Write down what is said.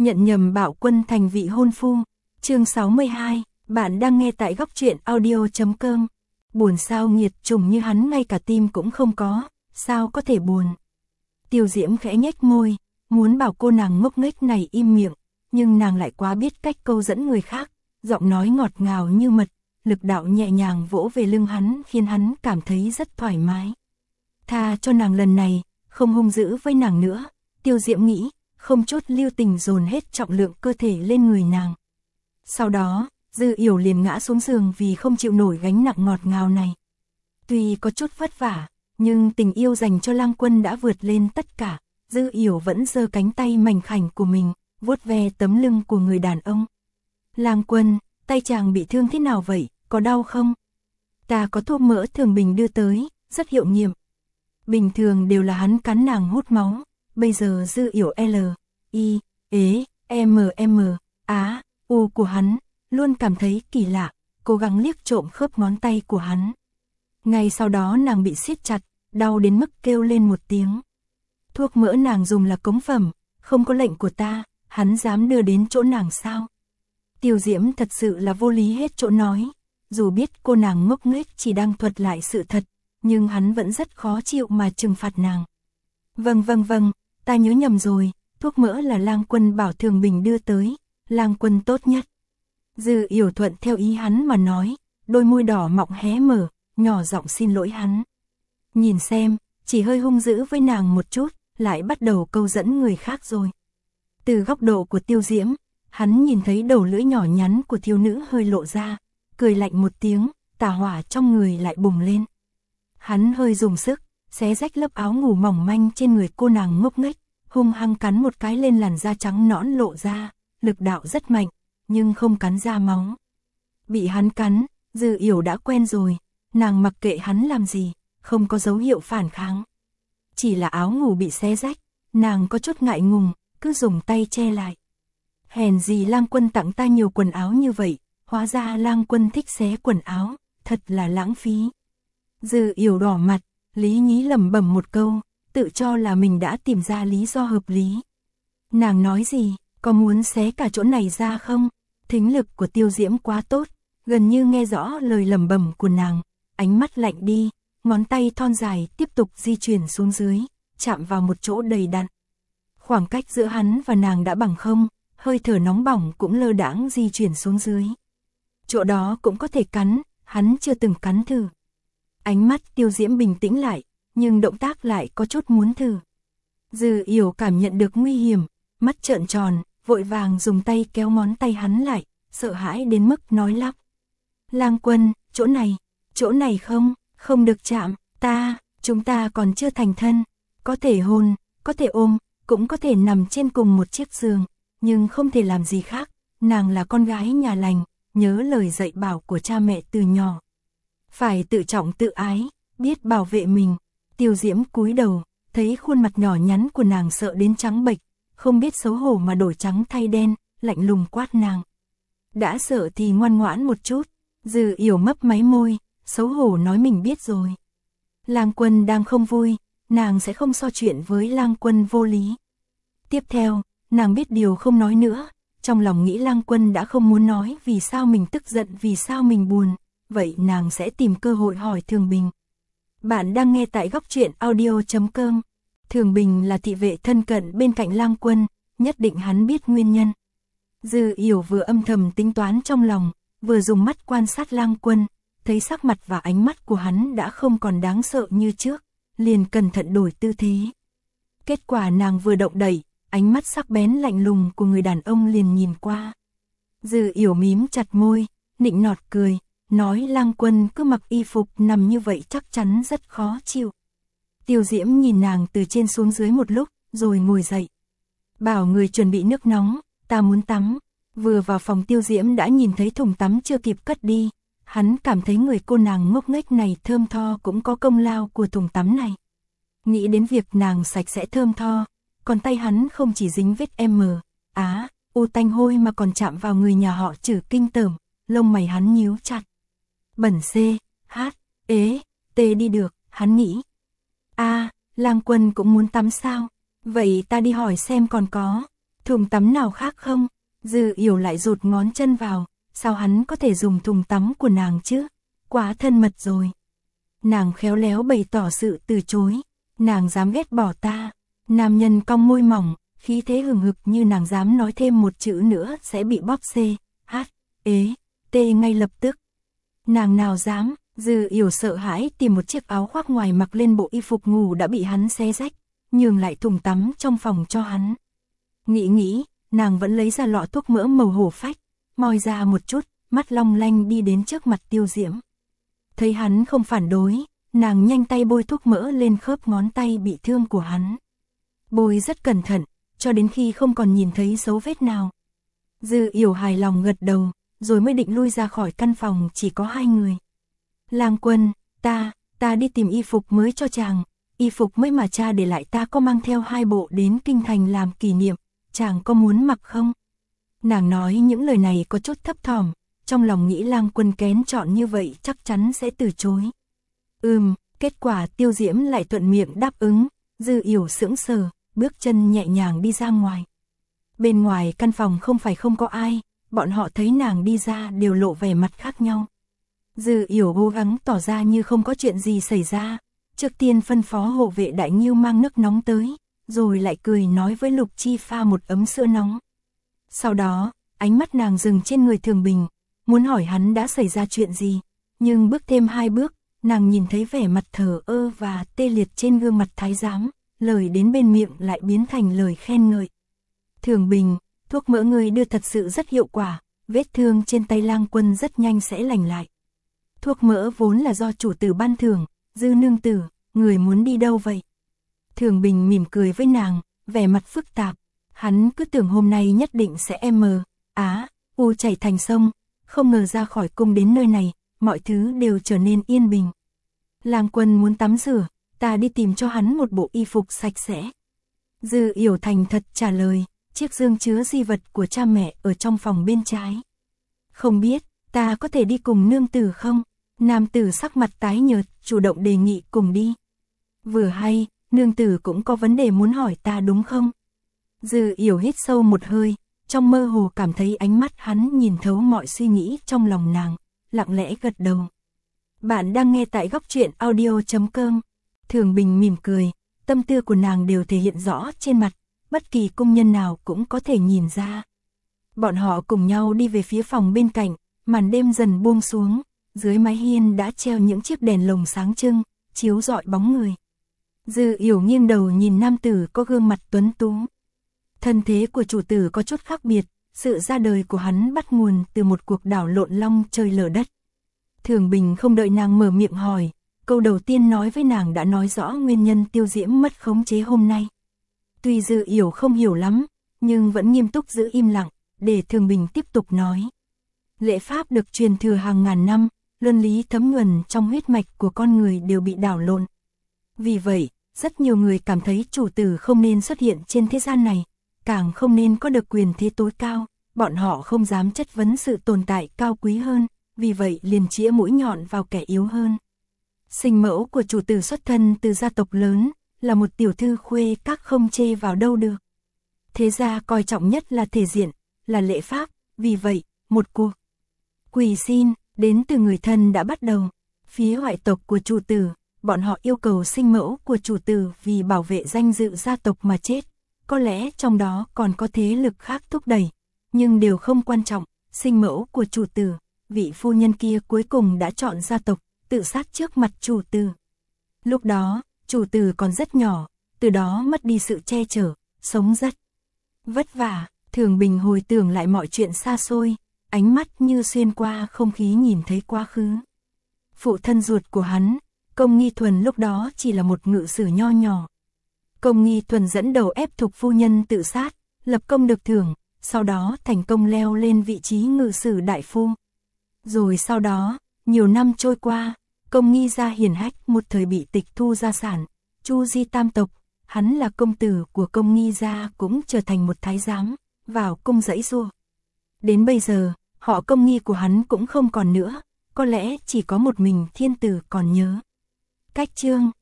nhận nhầm Bảo Quân thành vị hôn phu. Chương 62, bạn đang nghe tại góc truyện audio.com. Buồn sao nghiệt chủng như hắn ngay cả tim cũng không có, sao có thể buồn. Tiêu Diễm khẽ nhếch môi, muốn bảo cô nàng ngốc nghếch này im miệng, nhưng nàng lại quá biết cách câu dẫn người khác, giọng nói ngọt ngào như mật, lực đạo nhẹ nhàng vỗ về lưng hắn khiến hắn cảm thấy rất thoải mái. Tha cho nàng lần này, không hung dữ với nàng nữa, Tiêu Diễm nghĩ, không chút lưu tình dồn hết trọng lượng cơ thể lên người nàng. Sau đó, Dư Yểu liền ngã xuống giường vì không chịu nổi gánh nặng ngọt ngào này. Tuy có chút vất vả, nhưng tình yêu dành cho Lang Quân đã vượt lên tất cả. Dư Yểu vẫn giơ cánh tay mảnh khảnh của mình, vuốt ve tấm lưng của người đàn ông. Lang Quân, tay chàng bị thương thế nào vậy, có đau không? Ta có thuốc mỡ Thường Bình đưa tới, rất hiệu nghiệm. Bình thường đều là hắn cắn nàng hút máu, bây giờ Dư Yểu L, I, ế, M, Á, U của hắn, luôn cảm thấy kỳ lạ, cố gắng liếc trộm khớp ngón tay của hắn. Ngay sau đó nàng bị siết chặt, đau đến mức kêu lên một tiếng. Thuốc mỡ nàng dùng là cống phẩm, không có lệnh của ta, hắn dám đưa đến chỗ nàng sao? Tiêu Diễm thật sự là vô lý hết chỗ nói, dù biết cô nàng ngốc nghếch chỉ đang thuật lại sự thật, nhưng hắn vẫn rất khó chịu mà trừng phạt nàng. Vâng, ta nhớ nhầm rồi, thuốc mỡ là Lang Quân bảo Thường Bình đưa tới, Lang Quân tốt nhất. Dư Yểu thuận theo ý hắn mà nói, đôi môi đỏ mọng hé mở, nhỏ giọng xin lỗi hắn. Nhìn xem, chỉ hơi hung dữ với nàng một chút, lại bắt đầu câu dẫn người khác rồi. Từ góc độ của Tiêu Diễm, hắn nhìn thấy đầu lưỡi nhỏ nhắn của thiếu nữ hơi lộ ra, cười lạnh một tiếng, tà hỏa trong người lại bùng lên. Hắn hơi dùng sức, xé rách lớp áo ngủ mỏng manh trên người cô nàng ngốc nghếch, hung hăng cắn một cái lên làn da trắng nõn lộ ra, lực đạo rất mạnh, nhưng không cắn ra máu. Bị hắn cắn, Dư Yểu đã quen rồi, nàng mặc kệ hắn làm gì, không có dấu hiệu phản kháng. Chỉ là áo ngủ bị xé rách, nàng có chút ngại ngùng, cứ dùng tay che lại. Hèn gì Lang Quân tặng ta nhiều quần áo như vậy, hóa ra Lang Quân thích xé quần áo, thật là lãng phí. Dư Yểu đỏ mặt, lý nhí lẩm bẩm một câu, tự cho là mình đã tìm ra lý do hợp lý. Nàng nói gì, có muốn xé cả chỗ này ra không? Thính lực của Tiêu Diễm quá tốt, gần như nghe rõ lời lẩm bẩm của nàng, ánh mắt lạnh đi, ngón tay thon dài tiếp tục di chuyển xuống dưới, chạm vào một chỗ đầy đặn. Khoảng cách giữa hắn và nàng đã bằng không, hơi thở nóng bỏng cũng lơ đãng di chuyển xuống dưới. Chỗ đó cũng có thể cắn, hắn chưa từng cắn thử. Ánh mắt Tiêu Diễm bình tĩnh lại, nhưng động tác lại có chút muốn thử. Dư Yểu cảm nhận được nguy hiểm, mắt trợn tròn, vội vàng dùng tay kéo ngón tay hắn lại, sợ hãi đến mức nói lắp. Lang Quân, chỗ này không được chạm, chúng ta còn chưa thành thân, có thể hôn, có thể ôm, cũng có thể nằm trên cùng một chiếc giường, nhưng không thể làm gì khác, nàng là con gái nhà lành, nhớ lời dạy bảo của cha mẹ từ nhỏ. Phải tự trọng tự ái, biết bảo vệ mình. Tiêu Diễm cúi đầu, thấy khuôn mặt nhỏ nhắn của nàng sợ đến trắng bệch, không biết xấu hổ mà đổi trắng thay đen, lạnh lùng quát nàng. Đã sợ thì ngoan ngoãn một chút. Dư Yểu mấp máy môi, xấu hổ nói mình biết rồi. Lang Quân đang không vui, nàng sẽ không so chuyện với Lang Quân vô lý. Tiếp theo, nàng biết điều không nói nữa, trong lòng nghĩ Lang Quân đã không muốn nói vì sao mình tức giận, vì sao mình buồn, vậy nàng sẽ tìm cơ hội hỏi Thường Bình. Bạn đang nghe tại góc truyện audio.com. Thường Bình là thị vệ thân cận bên cạnh Lang Quân, nhất định hắn biết nguyên nhân. Dư Yểu vừa âm thầm tính toán trong lòng, vừa dùng mắt quan sát Lang Quân, thấy sắc mặt và ánh mắt của hắn đã không còn đáng sợ như trước, liền cẩn thận đổi tư thế. Kết quả nàng vừa động đậy, ánh mắt sắc bén lạnh lùng của người đàn ông liền nhìn qua. Dư Yểu mím chặt môi, nịnh nọt cười, nói Lang Quân cứ mặc y phục nằm như vậy chắc chắn rất khó chịu. Tiêu Diễm nhìn nàng từ trên xuống dưới một lúc, rồi ngồi dậy. Bảo người chuẩn bị nước nóng, ta muốn tắm. Vừa vào phòng Tiêu Diễm đã nhìn thấy thùng tắm chưa kịp cất đi. Hắn cảm thấy người cô nàng ngốc nghếch này thơm tho cũng có công lao của thùng tắm này. Nghĩ đến việc nàng sạch sẽ thơm tho, còn tay hắn không chỉ dính vết U tanh hôi mà còn chạm vào người nhà họ Trử kinh tởm, lông mày hắn nhíu chặt. Bẩn đi được, hắn nghĩ. Lang Quân cũng muốn tắm sao? Vậy ta đi hỏi xem còn có. Thùng tắm nào khác không? Dư Yểu lại rụt ngón chân vào, sao hắn có thể dùng thùng tắm của nàng chứ? Quá thân mật rồi. Nàng khéo léo bày tỏ sự từ chối, nàng dám ghét bỏ ta. Nam nhân cong môi mỏng, khí thế hừng hực như nàng dám nói thêm một chữ nữa sẽ bị bóp C, H, ế, T ngay lập tức. Nàng nào dám, Dư Yểu sợ hãi tìm một chiếc áo khoác ngoài mặc lên bộ y phục ngủ đã bị hắn xé rách, nhường lại thùng tắm trong phòng cho hắn. Nghĩ, nàng vẫn lấy ra lọ thuốc mỡ màu hổ phách, moi ra một chút, mắt long lanh đi đến trước mặt Tiêu Diễm. Thấy hắn không phản đối, nàng nhanh tay bôi thuốc mỡ lên khớp ngón tay bị thương của hắn. Bôi rất cẩn thận, cho đến khi không còn nhìn thấy dấu vết nào. Dư Yểu hài lòng gật đầu, rồi mới định lui ra khỏi căn phòng chỉ có hai người. Lang Quân, ta đi tìm y phục mới cho chàng, y phục mới mà cha để lại ta có mang theo 2 bộ đến kinh thành làm kỷ niệm, chàng có muốn mặc không? Nàng nói những lời này có chút thấp thỏm, trong lòng nghĩ Lang Quân kén chọn như vậy chắc chắn sẽ từ chối. Kết quả Tiêu Diễm lại thuận miệng đáp ứng, Dư Yểu sững sờ, bước chân nhẹ nhàng đi ra ngoài. Bên ngoài căn phòng không phải không có ai, bọn họ thấy nàng đi ra đều lộ vẻ mặt khác nhau. Dư Yểu cố gắng tỏ ra như không có chuyện gì xảy ra, trước tiên phân phó hộ vệ Đại Ngưu mang nước nóng tới, rồi lại cười nói với Lục Chi pha một ấm sữa nóng. Sau đó, ánh mắt nàng dừng trên người Thường Bình, muốn hỏi hắn đã xảy ra chuyện gì, nhưng bước thêm 2 bước, nàng nhìn thấy vẻ mặt thờ ơ và tê liệt trên gương mặt thái giám, lời đến bên miệng lại biến thành lời khen ngợi. Thường Bình, thuốc mỡ ngươi đưa thật sự rất hiệu quả, vết thương trên tay Lang Quân rất nhanh sẽ lành lại. Thuốc mỡ vốn là do chủ tử ban thưởng, Dư nương tử, người muốn đi đâu vậy? Thường Bình mỉm cười với nàng, vẻ mặt phức tạp, hắn cứ tưởng hôm nay nhất định sẽ U chảy thành sông, không ngờ ra khỏi cung đến nơi này, mọi thứ đều trở nên yên bình. Lang Quân muốn tắm rửa, ta đi tìm cho hắn một bộ y phục sạch sẽ. Dư Yểu thành thật trả lời, chiếc dương chứa di vật của cha mẹ ở trong phòng bên trái. Không biết, ta có thể đi cùng nương tử không? Nam tử sắc mặt tái nhợt, chủ động đề nghị cùng đi. Vừa hay, nương tử cũng có vấn đề muốn hỏi ta đúng không? Dư Yểu hít sâu một hơi, trong mơ hồ cảm thấy ánh mắt hắn nhìn thấu mọi suy nghĩ trong lòng nàng, lặng lẽ gật đầu. Bạn đang nghe tại góc truyện audio.com. Thường Bình mỉm cười, tâm tư của nàng đều thể hiện rõ trên mặt, bất kỳ công nhân nào cũng có thể nhìn ra. Bọn họ cùng nhau đi về phía phòng bên cạnh, màn đêm dần buông xuống, dưới mái hiên đã treo những chiếc đèn lồng sáng trưng, chiếu rọi bóng người. Dư Yểu nghiêng đầu nhìn nam tử có gương mặt tuấn tú. Thân thế của chủ tử có chút khác biệt, sự ra đời của hắn bắt nguồn từ một cuộc đảo lộn long trời lở đất. Thường Bình không đợi nàng mở miệng hỏi, câu đầu tiên nói với nàng đã nói rõ nguyên nhân Tiêu Diễm mất khống chế hôm nay. Tuy Dư Yểu không hiểu lắm, nhưng vẫn nghiêm túc giữ im lặng, để Thường Bình tiếp tục nói. Lễ pháp được truyền thừa hàng ngàn năm, luân lý thấm nhuần trong huyết mạch của con người đều bị đảo lộn. Vì vậy, rất nhiều người cảm thấy chủ tử không nên xuất hiện trên thế gian này, càng không nên có được quyền thế tối cao, bọn họ không dám chất vấn sự tồn tại cao quý hơn, vì vậy liền chĩa mũi nhọn vào kẻ yếu hơn. Sinh mẫu của chủ tử xuất thân từ gia tộc lớn, là một tiểu thư khuê các không chê vào đâu được. Thế gia coi trọng nhất là thể diện, là lễ pháp, vì vậy, một cuộc quỳ xin đến từ người thân đã bắt đầu. Phía ngoại tộc của chủ tử, bọn họ yêu cầu sinh mẫu của chủ tử vì bảo vệ danh dự gia tộc mà chết. Có lẽ trong đó còn có thế lực khác thúc đẩy, nhưng đều không quan trọng, sinh mẫu của chủ tử, vị phu nhân kia cuối cùng đã chọn gia tộc, tự sát trước mặt chủ tử. Lúc đó, chủ tử còn rất nhỏ, từ đó mất đi sự che chở, sống rất vất vả. Thường Bình hồi tưởng lại mọi chuyện xa xôi, ánh mắt như xuyên qua không khí nhìn thấy quá khứ. Phụ thân ruột của hắn, Công Nghi Thuần lúc đó chỉ là một ngự sử nho nhỏ. Công Nghi Thuần dẫn đầu ép Thục phu nhân tự sát, lập công được thưởng, sau đó thành công leo lên vị trí ngự sử đại phu. Rồi sau đó, nhiều năm trôi qua, Công Nghi gia hiển hách một thời bị tịch thu gia sản, chu di tam tộc, hắn là công tử của Công Nghi gia cũng trở thành một thái giám, vào cung dãy giụa. Đến bây giờ, họ Công Nghi của hắn cũng không còn nữa, có lẽ chỉ có một mình thiên tử còn nhớ. Cách chương